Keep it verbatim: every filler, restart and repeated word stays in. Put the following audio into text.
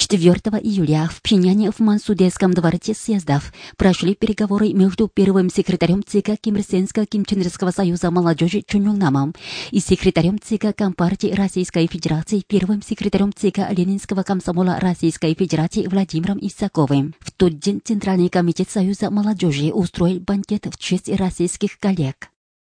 четвёртого июля в Пхеньяне в Мансудетском дворце съездов прошли переговоры между первым секретарем ЦК Кимрсенско-Кимченерского союза молодежи Чун Йонг-намом и секретарем ЦК Компартии Российской Федерации, первым секретарем ЦК Ленинского комсомола Российской Федерации Владимиром Исаковым. В тот день Центральный комитет Союза молодежи устроил банкет в честь российских коллег.